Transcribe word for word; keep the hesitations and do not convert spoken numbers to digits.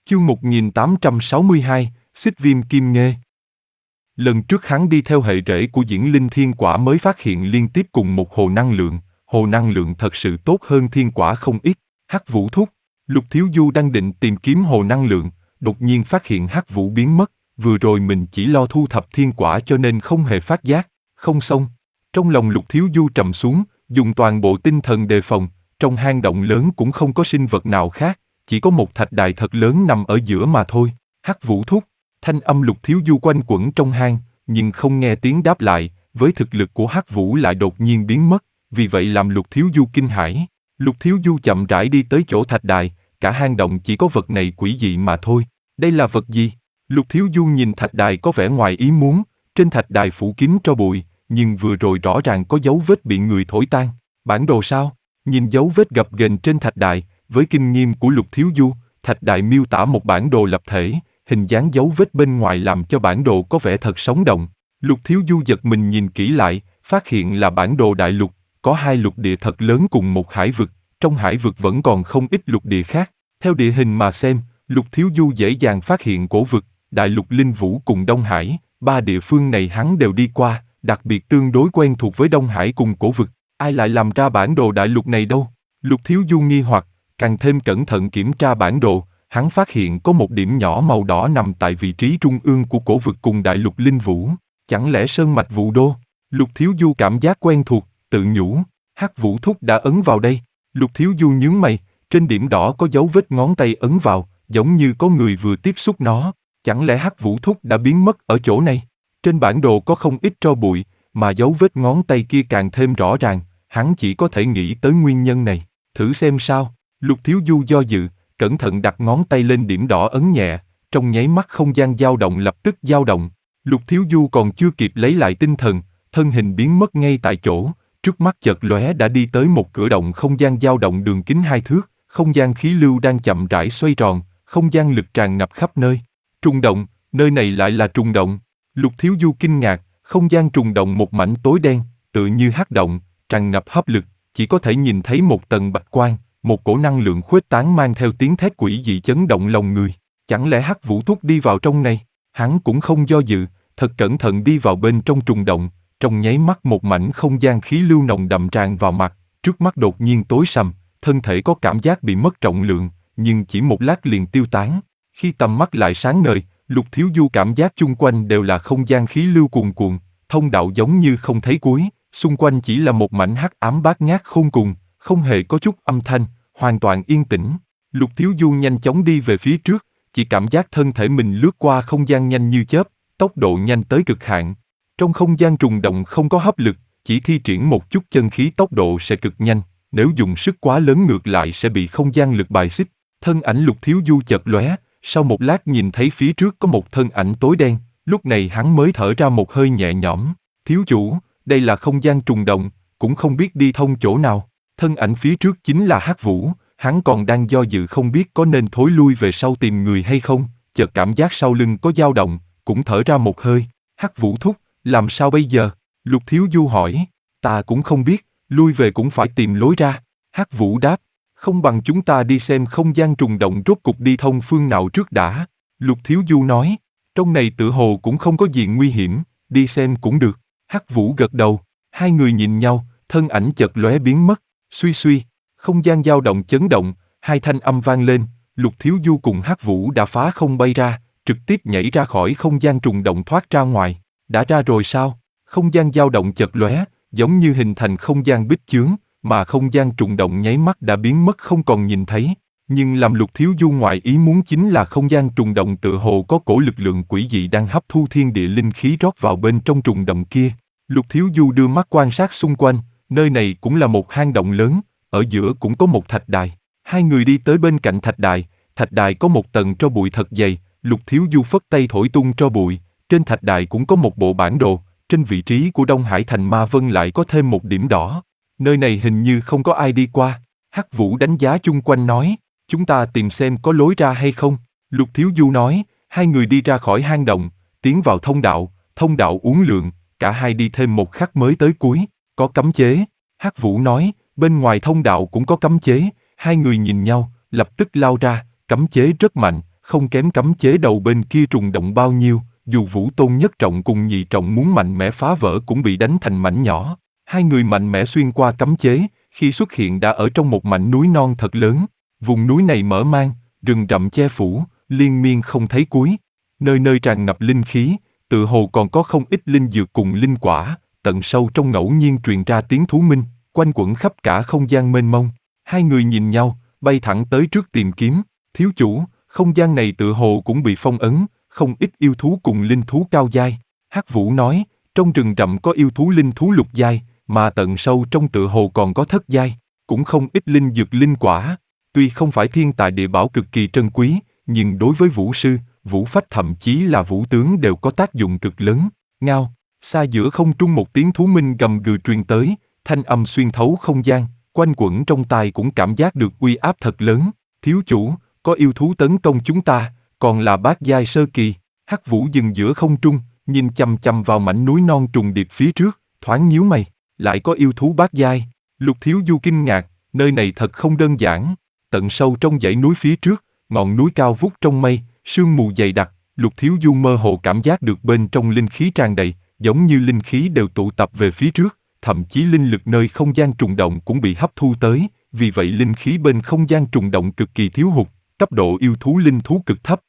Chương một nghìn tám trăm sáu mươi hai, Xích Viêm Kim Nghê. Lần trước hắn đi theo hệ rễ của Diễn Linh Thiên Quả mới phát hiện liên tiếp cùng một hồ năng lượng, hồ năng lượng thật sự tốt hơn thiên quả không ít. Hắc Vũ thúc, Lục Thiếu Du đang định tìm kiếm hồ năng lượng, đột nhiên phát hiện Hắc Vũ biến mất, vừa rồi mình chỉ lo thu thập thiên quả cho nên không hề phát giác. Không xong. Trong lòng Lục Thiếu Du trầm xuống, dùng toàn bộ tinh thần đề phòng, trong hang động lớn cũng không có sinh vật nào khác, chỉ có một thạch đài thật lớn nằm ở giữa mà thôi. Hắc Vũ thúc, thanh âm Lục Thiếu Du quanh quẩn trong hang, nhưng không nghe tiếng đáp lại, với thực lực của Hắc Vũ lại đột nhiên biến mất, vì vậy làm Lục Thiếu Du kinh hãi. Lục Thiếu Du chậm rãi đi tới chỗ thạch đài, cả hang động chỉ có vật này quỷ dị mà thôi. Đây là vật gì? Lục Thiếu Du nhìn thạch đài có vẻ ngoài ý muốn, trên thạch đài phủ kín tro bụi, nhưng vừa rồi rõ ràng có dấu vết bị người thổi tan. Bản đồ sao? Nhìn dấu vết gập ghềnh trên thạch đài, với kinh nghiệm của Lục Thiếu Du, thạch đài miêu tả một bản đồ lập thể, hình dáng dấu vết bên ngoài làm cho bản đồ có vẻ thật sống động. Lục Thiếu Du giật mình nhìn kỹ lại, phát hiện là bản đồ đại lục, có hai lục địa thật lớn cùng một hải vực, trong hải vực vẫn còn không ít lục địa khác. Theo địa hình mà xem, Lục Thiếu Du dễ dàng phát hiện cổ vực, đại lục Linh Vũ cùng Đông Hải, ba địa phương này hắn đều đi qua, đặc biệt tương đối quen thuộc với Đông Hải cùng cổ vực. Ai lại làm ra bản đồ đại lục này đâu? Lục Thiếu Du nghi hoặc, càng thêm cẩn thận kiểm tra bản đồ, hắn phát hiện có một điểm nhỏ màu đỏ nằm tại vị trí trung ương của cổ vực cùng đại lục Linh Vũ. Chẳng lẽ sơn mạch Vũ Đô? Lục Thiếu Du cảm giác quen thuộc, tự nhủ, Hắc Vũ thúc đã ấn vào đây. Lục Thiếu Du nhướng mày, trên điểm đỏ có dấu vết ngón tay ấn vào, giống như có người vừa tiếp xúc nó. Chẳng lẽ Hắc Vũ thúc đã biến mất ở chỗ này? Trên bản đồ có không ít tro bụi, mà dấu vết ngón tay kia càng thêm rõ ràng, hắn chỉ có thể nghĩ tới nguyên nhân này. Thử xem sao? Lục Thiếu Du do dự, cẩn thận đặt ngón tay lên điểm đỏ ấn nhẹ, trong nháy mắt không gian dao động lập tức dao động. Lục Thiếu Du còn chưa kịp lấy lại tinh thần, thân hình biến mất ngay tại chỗ, trước mắt chợt lóe đã đi tới một cửa động không gian dao động đường kính hai thước, không gian khí lưu đang chậm rãi xoay tròn, không gian lực tràn ngập khắp nơi. Trùng động, nơi này lại là trùng động. Lục Thiếu Du kinh ngạc, không gian trùng động một mảnh tối đen, tựa như hắc động, tràn ngập hấp lực, chỉ có thể nhìn thấy một tầng bạch quang, một cổ năng lượng khuếch tán mang theo tiếng thét quỷ dị chấn động lòng người. Chẳng lẽ Hắc Vũ thúc đi vào trong này? Hắn cũng không do dự, thật cẩn thận đi vào bên trong trùng động, trong nháy mắt một mảnh không gian khí lưu nồng đậm tràn vào mặt, trước mắt đột nhiên tối sầm, thân thể có cảm giác bị mất trọng lượng, nhưng chỉ một lát liền tiêu tán. Khi tầm mắt lại sáng ngời, Lục Thiếu Du cảm giác chung quanh đều là không gian khí lưu cuồn cuộn, thông đạo giống như không thấy cuối, xung quanh chỉ là một mảnh hắc ám bát ngát khôn cùng, không hề có chút âm thanh, hoàn toàn yên tĩnh. Lục Thiếu Du nhanh chóng đi về phía trước, chỉ cảm giác thân thể mình lướt qua không gian nhanh như chớp, tốc độ nhanh tới cực hạn. Trong không gian trùng động không có hấp lực, chỉ thi triển một chút chân khí tốc độ sẽ cực nhanh, nếu dùng sức quá lớn ngược lại sẽ bị không gian lực bài xích. Thân ảnh Lục Thiếu Du chợt lóe, sau một lát nhìn thấy phía trước có một thân ảnh tối đen, lúc này hắn mới thở ra một hơi nhẹ nhõm. Thiếu chủ, đây là không gian trùng động, cũng không biết đi thông chỗ nào. Thân ảnh phía trước chính là Hắc Vũ, hắn còn đang do dự không biết có nên thối lui về sau tìm người hay không, chợt cảm giác sau lưng có dao động, cũng thở ra một hơi. Hắc Vũ thúc, làm sao bây giờ? Lục Thiếu Du hỏi. Ta cũng không biết, lui về cũng phải tìm lối ra. Hắc Vũ đáp, không bằng chúng ta đi xem không gian trùng động rốt cục đi thông phương nào trước đã. Lục Thiếu Du nói, trong này tựa hồ cũng không có gì nguy hiểm, đi xem cũng được. Hắc Vũ gật đầu, hai người nhìn nhau, thân ảnh chợt lóe biến mất. Suy suy, không gian dao động chấn động, hai thanh âm vang lên, Lục Thiếu Du cùng Hắc Vũ đã phá không bay ra, trực tiếp nhảy ra khỏi không gian trùng động thoát ra ngoài. Đã ra rồi sao? Không gian dao động chợt lóe, giống như hình thành không gian bích chướng, mà không gian trùng động nháy mắt đã biến mất không còn nhìn thấy. Nhưng làm Lục Thiếu Du ngoại ý muốn chính là không gian trùng động tựa hồ có cổ lực lượng quỷ dị đang hấp thu thiên địa linh khí rót vào bên trong trùng động kia. Lục Thiếu Du đưa mắt quan sát xung quanh, nơi này cũng là một hang động lớn, ở giữa cũng có một thạch đài. Hai người đi tới bên cạnh thạch đài, thạch đài có một tầng tro bụi thật dày, Lục Thiếu Du phất tay thổi tung tro bụi, trên thạch đài cũng có một bộ bản đồ, trên vị trí của Đông Hải thành Ma Vân lại có thêm một điểm đỏ. Nơi này hình như không có ai đi qua. Hắc Vũ đánh giá chung quanh nói, chúng ta tìm xem có lối ra hay không. Lục Thiếu Du nói, hai người đi ra khỏi hang động, tiến vào thông đạo, thông đạo uốn lượn, cả hai đi thêm một khắc mới tới cuối, có cấm chế. Hắc Vũ nói, bên ngoài thông đạo cũng có cấm chế, hai người nhìn nhau, lập tức lao ra, cấm chế rất mạnh, không kém cấm chế đầu bên kia trùng động bao nhiêu, dù Vũ Tôn nhất trọng cùng nhị trọng muốn mạnh mẽ phá vỡ cũng bị đánh thành mảnh nhỏ. Hai người mạnh mẽ xuyên qua cấm chế, khi xuất hiện đã ở trong một mảnh núi non thật lớn. Vùng núi này mở mang, rừng rậm che phủ, liên miên không thấy cuối. Nơi nơi tràn ngập linh khí, tự hồ còn có không ít linh dược cùng linh quả, tận sâu trong ngẫu nhiên truyền ra tiếng thú minh, quanh quẩn khắp cả không gian mênh mông. Hai người nhìn nhau, bay thẳng tới trước tìm kiếm. Thiếu chủ, không gian này tự hồ cũng bị phong ấn, không ít yêu thú cùng linh thú cao giai. Hắc Vũ nói, trong rừng rậm có yêu thú linh thú lục giai, mà tận sâu trong tự hồ còn có thất giai, cũng không ít linh dược linh quả. Tuy không phải thiên tài địa bảo cực kỳ trân quý, nhưng đối với vũ sư, vũ phách thậm chí là vũ tướng đều có tác dụng cực lớn. Ngao, xa giữa không trung một tiếng thú minh gầm gừ truyền tới, thanh âm xuyên thấu không gian, quanh quẩn trong tai cũng cảm giác được uy áp thật lớn. Thiếu chủ, có yêu thú tấn công chúng ta, còn là bát giai sơ kỳ. Hắc Vũ dừng giữa không trung, nhìn chằm chằm vào mảnh núi non trùng điệp phía trước, thoáng nhíu mày, lại có yêu thú bát giai. Lục Thiếu Du kinh ngạc, nơi này thật không đơn giản. Tận sâu trong dãy núi phía trước, ngọn núi cao vút trong mây, sương mù dày đặc, Lục Thiếu Du mơ hồ cảm giác được bên trong linh khí tràn đầy, giống như linh khí đều tụ tập về phía trước, thậm chí linh lực nơi không gian trùng động cũng bị hấp thu tới, vì vậy linh khí bên không gian trùng động cực kỳ thiếu hụt, cấp độ yêu thú linh thú cực thấp,